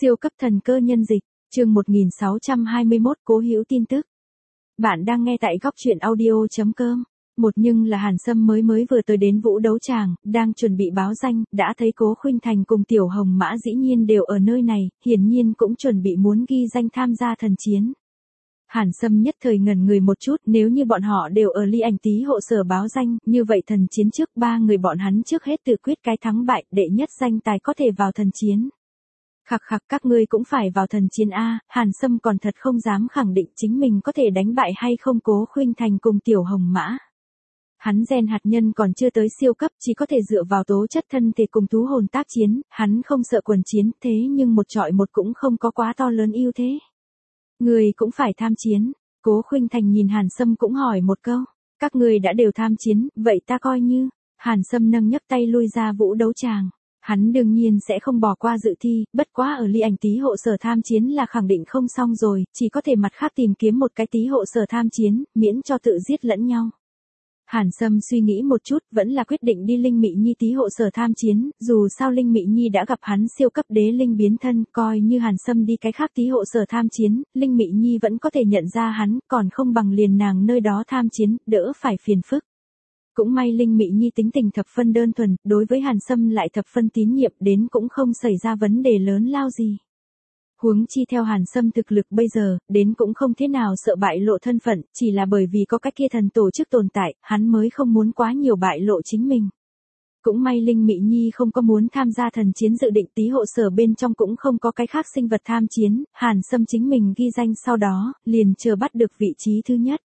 Siêu cấp thần cơ nhân dịch, chương 1621 cố hữu tin tức. Bạn đang nghe tại góc truyện audio.com. Một nhưng là Hàn Sâm mới vừa tới đến Vũ Đấu Tràng, đang chuẩn bị báo danh, đã thấy Cố Khuynh Thành cùng Tiểu Hồng Mã dĩ nhiên đều ở nơi này, hiển nhiên cũng chuẩn bị muốn ghi danh tham gia thần chiến. Hàn Sâm nhất thời ngẩn người một chút, nếu như bọn họ đều ở Ly Ảnh Tý hộ sở báo danh, như vậy thần chiến trước ba người bọn hắn trước hết tự quyết cái thắng bại, đệ nhất danh tài có thể vào thần chiến. Khặc khặc, các ngươi cũng phải vào thần chiến A. Hàn Sâm còn thật không dám khẳng định chính mình có thể đánh bại hay không Cố Khuynh Thành cùng Tiểu Hồng Mã. Hắn gen hạt nhân còn chưa tới siêu cấp, chỉ có thể dựa vào tố chất thân thể cùng thú hồn tác chiến, hắn không sợ quần chiến, thế nhưng một trọi một cũng không có quá to lớn ưu thế. Người cũng phải tham chiến. Cố Khuynh Thành nhìn Hàn Sâm cũng hỏi một câu, các người đã đều tham chiến, vậy ta coi như. Hàn Sâm nâng nhấc tay lui ra Vũ Đấu Tràng. Hắn đương nhiên sẽ không bỏ qua dự thi, bất quá ở Ly Ảnh Tý hộ sở tham chiến là khẳng định không xong rồi, chỉ có thể mặt khác tìm kiếm một cái tý hộ sở tham chiến, miễn cho tự giết lẫn nhau. Hàn Sâm suy nghĩ một chút, vẫn là quyết định đi Linh Mị Nhi tý hộ sở tham chiến, dù sao Linh Mị Nhi đã gặp hắn siêu cấp đế linh biến thân, coi như Hàn Sâm đi cái khác tý hộ sở tham chiến, Linh Mị Nhi vẫn có thể nhận ra hắn, còn không bằng liền nàng nơi đó tham chiến, đỡ phải phiền phức. Cũng may Linh Mị Nhi tính tình thập phân đơn thuần, đối với Hàn Sâm lại thập phân tín nhiệm, đến cũng không xảy ra vấn đề lớn lao gì. Huống chi theo Hàn Sâm thực lực bây giờ, đến cũng không thế nào sợ bại lộ thân phận, chỉ là bởi vì có cái kia thần tổ chức tồn tại, hắn mới không muốn quá nhiều bại lộ chính mình. Cũng may Linh Mị Nhi không có muốn tham gia thần chiến dự định tý hộ sở bên trong cũng không có cái khác sinh vật tham chiến, Hàn Sâm chính mình ghi danh sau đó, liền chờ bắt được vị trí thứ nhất.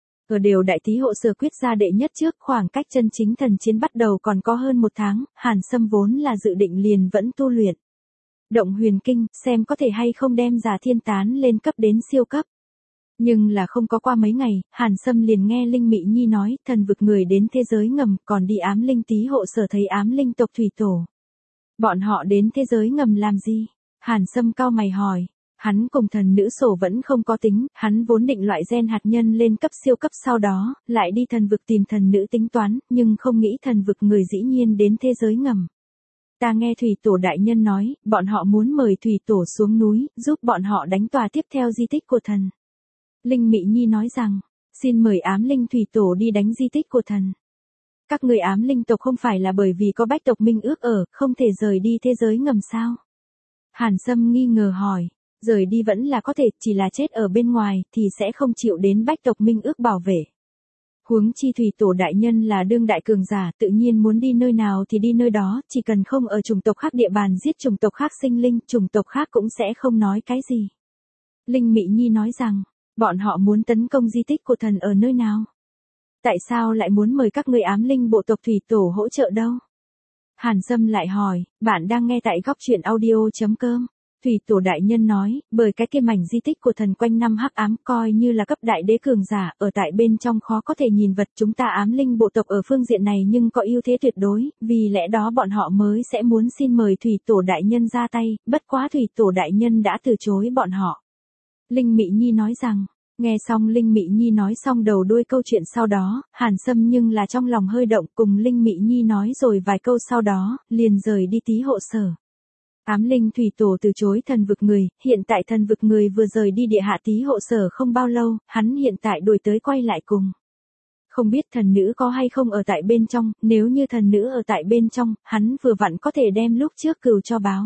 Ở đều đại tý hộ sở quyết ra đệ nhất trước, khoảng cách chân chính thần chiến bắt đầu còn có hơn một tháng, Hàn Sâm vốn là dự định liền vẫn tu luyện. Động huyền kinh, xem có thể hay không đem giả thiên tán lên cấp đến siêu cấp. Nhưng là không có qua mấy ngày, Hàn Sâm liền nghe Linh Mị Nhi nói, thần vực người đến thế giới ngầm, còn đi ám linh tý hộ sở thấy ám linh tộc thủy tổ. Bọn họ đến thế giới ngầm làm gì? Hàn Sâm cau mày hỏi. Hắn cùng thần nữ sổ vẫn không có tính, hắn vốn định loại gen hạt nhân lên cấp siêu cấp sau đó, lại đi thần vực tìm thần nữ tính toán, nhưng không nghĩ thần vực người dĩ nhiên đến thế giới ngầm. Ta nghe thủy tổ đại nhân nói, bọn họ muốn mời thủy tổ xuống núi, giúp bọn họ đánh tòa tiếp theo di tích của thần. Linh Mị Nhi nói rằng, xin mời ám linh thủy tổ đi đánh di tích của thần. Các người ám linh tộc không phải là bởi vì có bách tộc minh ước ở, không thể rời đi thế giới ngầm sao? Hàn Sâm nghi ngờ hỏi. Rời đi vẫn là có thể, chỉ là chết ở bên ngoài, thì sẽ không chịu đến bách tộc minh ước bảo vệ. Huống chi thủy tổ đại nhân là đương đại cường giả, tự nhiên muốn đi nơi nào thì đi nơi đó, chỉ cần không ở chủng tộc khác địa bàn giết chủng tộc khác sinh linh, chủng tộc khác cũng sẽ không nói cái gì. Linh Mị Nhi nói rằng, bọn họ muốn tấn công di tích của thần ở nơi nào? Tại sao lại muốn mời các người ám linh bộ tộc thủy tổ hỗ trợ đâu? Hàn Sâm lại hỏi, bạn đang nghe tại góc truyện audio.com. Thủy tổ đại nhân nói, bởi cái kia mảnh di tích của thần quanh năm hắc ám coi như là cấp đại đế cường giả, ở tại bên trong khó có thể nhìn vật, chúng ta ám linh bộ tộc ở phương diện này nhưng có ưu thế tuyệt đối, vì lẽ đó bọn họ mới sẽ muốn xin mời thủy tổ đại nhân ra tay, bất quá thủy tổ đại nhân đã từ chối bọn họ. Linh Mị Nhi nói rằng, nghe xong Linh Mị Nhi nói xong đầu đuôi câu chuyện sau đó, Hàn Sâm nhưng là trong lòng hơi động, cùng Linh Mị Nhi nói rồi vài câu sau đó, liền rời đi tý hộ sở. Ám linh thủy tổ từ chối thần vực người, hiện tại thần vực người vừa rời đi địa hạ tý hộ sở không bao lâu, hắn hiện tại đuổi tới quay lại cùng. Không biết thần nữ có hay không ở tại bên trong, nếu như thần nữ ở tại bên trong, hắn vừa vặn có thể đem lúc trước cừu cho báo.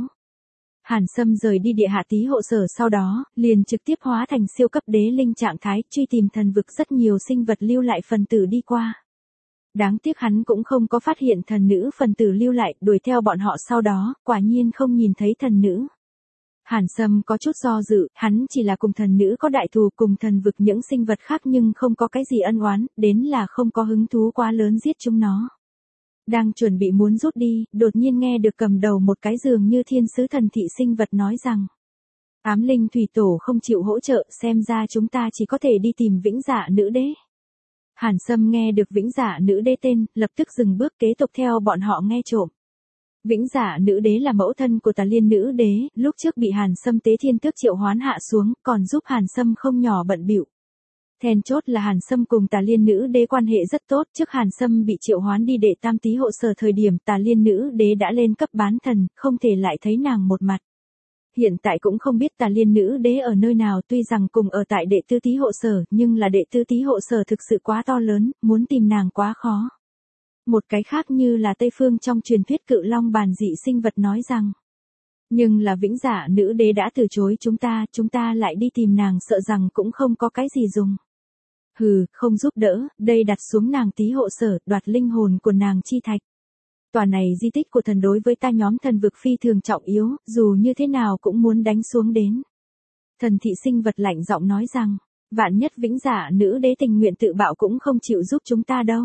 Hàn Sâm rời đi địa hạ tý hộ sở sau đó, liền trực tiếp hóa thành siêu cấp đế linh trạng thái, truy tìm thần vực rất nhiều sinh vật lưu lại phần tử đi qua. Đáng tiếc hắn cũng không có phát hiện thần nữ phần tử lưu lại, đuổi theo bọn họ sau đó, quả nhiên không nhìn thấy thần nữ. Hàn Sâm có chút do dự, hắn chỉ là cùng thần nữ có đại thù cùng thần vực những sinh vật khác nhưng không có cái gì ân oán, đến là không có hứng thú quá lớn giết chúng nó. Đang chuẩn bị muốn rút đi, đột nhiên nghe được cầm đầu một cái dường như thiên sứ thần thị sinh vật nói rằng, ám linh thủy tổ không chịu hỗ trợ, xem ra chúng ta chỉ có thể đi tìm vĩnh dạ nữ đế. Hàn Sâm nghe được vĩnh dạ nữ đế tên, lập tức dừng bước kế tục theo bọn họ nghe trộm. Vĩnh dạ nữ đế là mẫu thân của Tà Liên nữ đế, lúc trước bị Hàn Sâm tế thiên tước triệu hoán hạ xuống, còn giúp Hàn Sâm không nhỏ bận bịu. Then chốt là Hàn Sâm cùng Tà Liên nữ đế quan hệ rất tốt, trước Hàn Sâm bị triệu hoán đi đệ tam tý hộ sở thời điểm Tà Liên nữ đế đã lên cấp bán thần, không thể lại thấy nàng một mặt. Hiện tại cũng không biết Tà Liên nữ đế ở nơi nào, tuy rằng cùng ở tại đệ tư tí hộ sở, nhưng là đệ tư tí hộ sở thực sự quá to lớn, muốn tìm nàng quá khó. Một cái khác như là Tây Phương trong truyền thuyết Cự Long bàn dị sinh vật nói rằng, nhưng là Vĩnh Dạ nữ đế đã từ chối chúng ta lại đi tìm nàng sợ rằng cũng không có cái gì dùng. Hừ, không giúp đỡ, đây đặt xuống nàng tí hộ sở, đoạt linh hồn của nàng chi thạch. Tòa này di tích của thần đối với ta nhóm thần vực phi thường trọng yếu, dù như thế nào cũng muốn đánh xuống đến. Thần thị sinh vật lạnh giọng nói rằng, vạn nhất Vĩnh Dạ nữ đế tình nguyện tự bạo cũng không chịu giúp chúng ta đâu.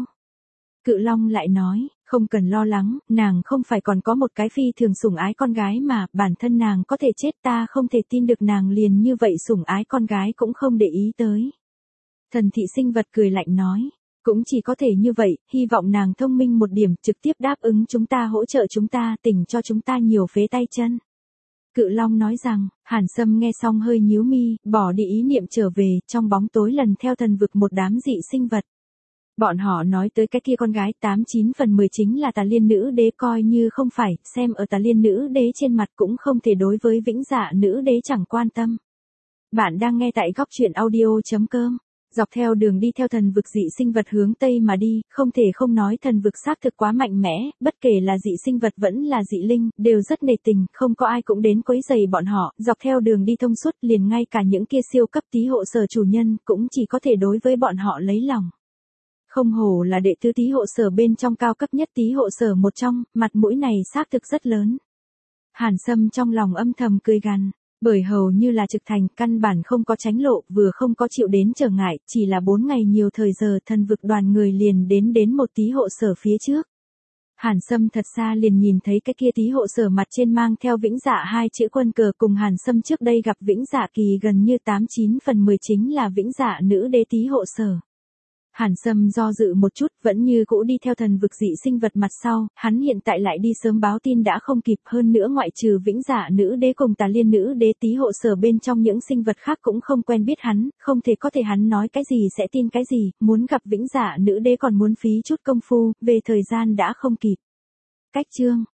Cự Long lại nói, không cần lo lắng, nàng không phải còn có một cái phi thường sủng ái con gái mà, bản thân nàng có thể chết, ta không thể tin được nàng liền như vậy sủng ái con gái cũng không để ý tới. Thần thị sinh vật cười lạnh nói, cũng chỉ có thể như vậy, hy vọng nàng thông minh một điểm, trực tiếp đáp ứng chúng ta, hỗ trợ chúng ta, tỉnh cho chúng ta nhiều phế tay chân. Cự Long nói rằng, Hàn Sâm nghe xong hơi nhíu mi, bỏ đi ý niệm trở về, trong bóng tối lần theo thần vực một đám dị sinh vật. Bọn họ nói tới cái kia con gái 89 phần 10 chính là Tà Liên nữ đế, coi như không phải, xem ở Tà Liên nữ đế trên mặt cũng không thể đối với Vĩnh Dạ nữ đế chẳng quan tâm. Bạn đang nghe tại góc truyện audio.com. Dọc theo đường đi theo thần vực dị sinh vật hướng Tây mà đi, không thể không nói thần vực xác thực quá mạnh mẽ, bất kể là dị sinh vật vẫn là dị linh, đều rất nề tình, không có ai cũng đến quấy rầy bọn họ, dọc theo đường đi thông suốt, liền ngay cả những kia siêu cấp tí hộ sở chủ nhân, cũng chỉ có thể đối với bọn họ lấy lòng. Không hổ là đệ tứ tí hộ sở bên trong cao cấp nhất tí hộ sở một trong, mặt mũi này xác thực rất lớn. Hàn Sâm trong lòng âm thầm cười gằn. Bởi hầu như là trực thành, căn bản không có tránh lộ, vừa không có chịu đến trở ngại, chỉ là 4 ngày nhiều thời giờ thần vực đoàn người liền đến một tí hộ sở phía trước. Hàn Sâm thật xa liền nhìn thấy cái kia tí hộ sở mặt trên mang theo Vĩnh Dạ hai chữ quân cờ, cùng Hàn Sâm trước đây gặp Vĩnh Dạ kỳ gần như 89 phần 10 chính là Vĩnh Dạ nữ đế tí hộ sở. Hàn Sâm do dự một chút, vẫn như cũ đi theo thần vực dị sinh vật mặt sau, hắn hiện tại lại đi sớm báo tin đã không kịp, hơn nữa ngoại trừ Vĩnh Dạ nữ đế cùng Tà Liên nữ đế tí hộ sở bên trong những sinh vật khác cũng không quen biết hắn, không thể có thể hắn nói cái gì sẽ tin cái gì, muốn gặp Vĩnh Dạ nữ đế còn muốn phí chút công phu, về thời gian đã không kịp. Cách chương